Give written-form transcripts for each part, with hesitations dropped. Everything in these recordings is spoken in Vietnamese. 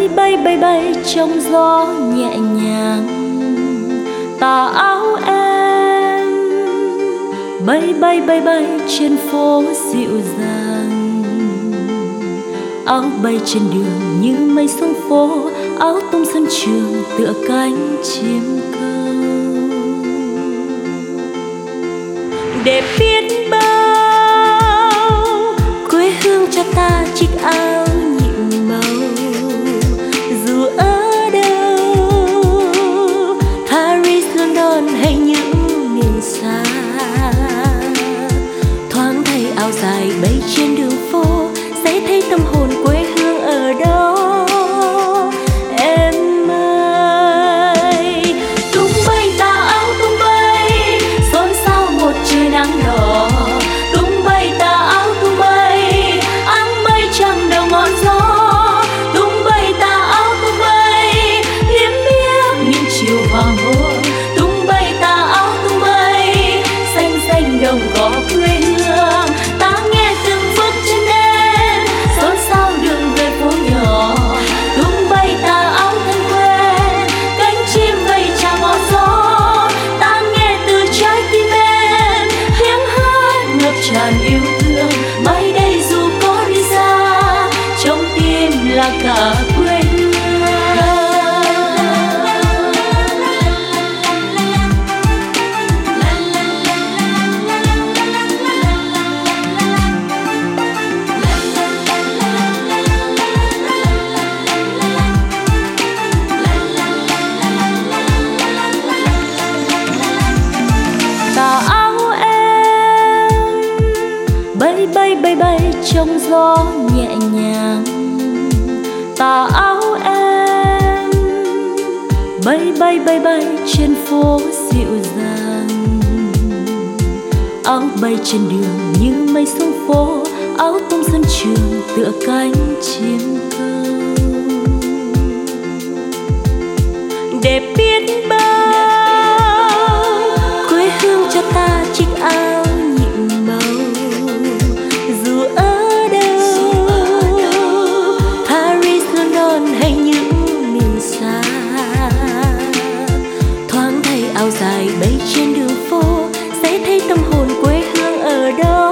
bay bay bay bay trong gió nhẹ nhàng. Tà áo em bay bay bay bay trên phố dịu dàng. Áo bay trên đường như mây xuống phố, áo tung sân trường tựa cánh chim câu. Để biết bao quê hương cho ta chiếc áo nhiệm màu. Dù ở đâu, Paris, London hay những miền xa, thoáng thấy áo dài bay trên đường phố, sẽ thấy tâm hồn quê hương ở đó. Em ơi, tung bay tà áo tung bay, xôn xao một trời nắng đỏ. Tung bay tà áo tung bay, áng mây trăng đầu ngọn gió. Tung bay tà áo tung bay, liếm biếc những chiều hoàng hôn. Tung bay tà áo tung bay, xanh xanh đồng cỏ quê hương. Ta nghe từng bước chân em, xôn xao đường về phố nhỏ. Tung bay tà áo thân quen, cánh chim vây chào ngọn gió. Ta nghe từ trái tim em, tiếng hát ngập tràn yêu thương. Mai đây dù có đi xa, trong tim là cả quê hương. Tà áo em bay bay bay bay trong gió nhẹ nhàng. Tà áo em bay bay bay bay trên phố dịu dàng. Áo bay trên đường như mây xuống phố, áo tung sân trường tựa cánh chim câu. Để biết bao quê hương cho ta chiếc áo nhiệm màu. Dù ở đâu, Paris, London hay những miền xa, thoáng thấy áo dài bay trên đường phố, sẽ thấy tâm hồn quê hương ở đó.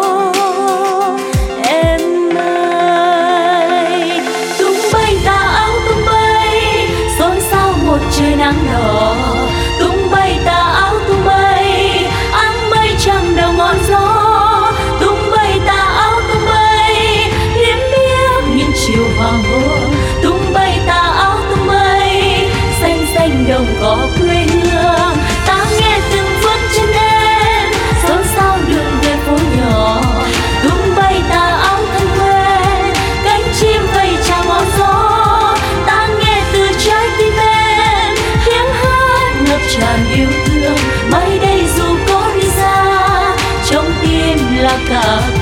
Em ơi, tung bay tà áo tung bay, xôn xao một trời nắng đỏ. Tung bay tà áo tung bay, áng mây trăng đầu ngọn gió. Tung bay tà áo tung bay, liếm biếc những chiều hoàng hôn. Tung bay tà áo tung bay, xanh xanh đồng cỏ quê hương. Ta nghe từng bước chân em, xôn xao đường về phố nhỏ. Tung bay tà áo thân quen, cánh chim vây chào ngọn gió. Ta nghe từ trái tim em, tiếng hát ngập tràn yêu thương. Mai đây dù có đi xa, trong tim là cả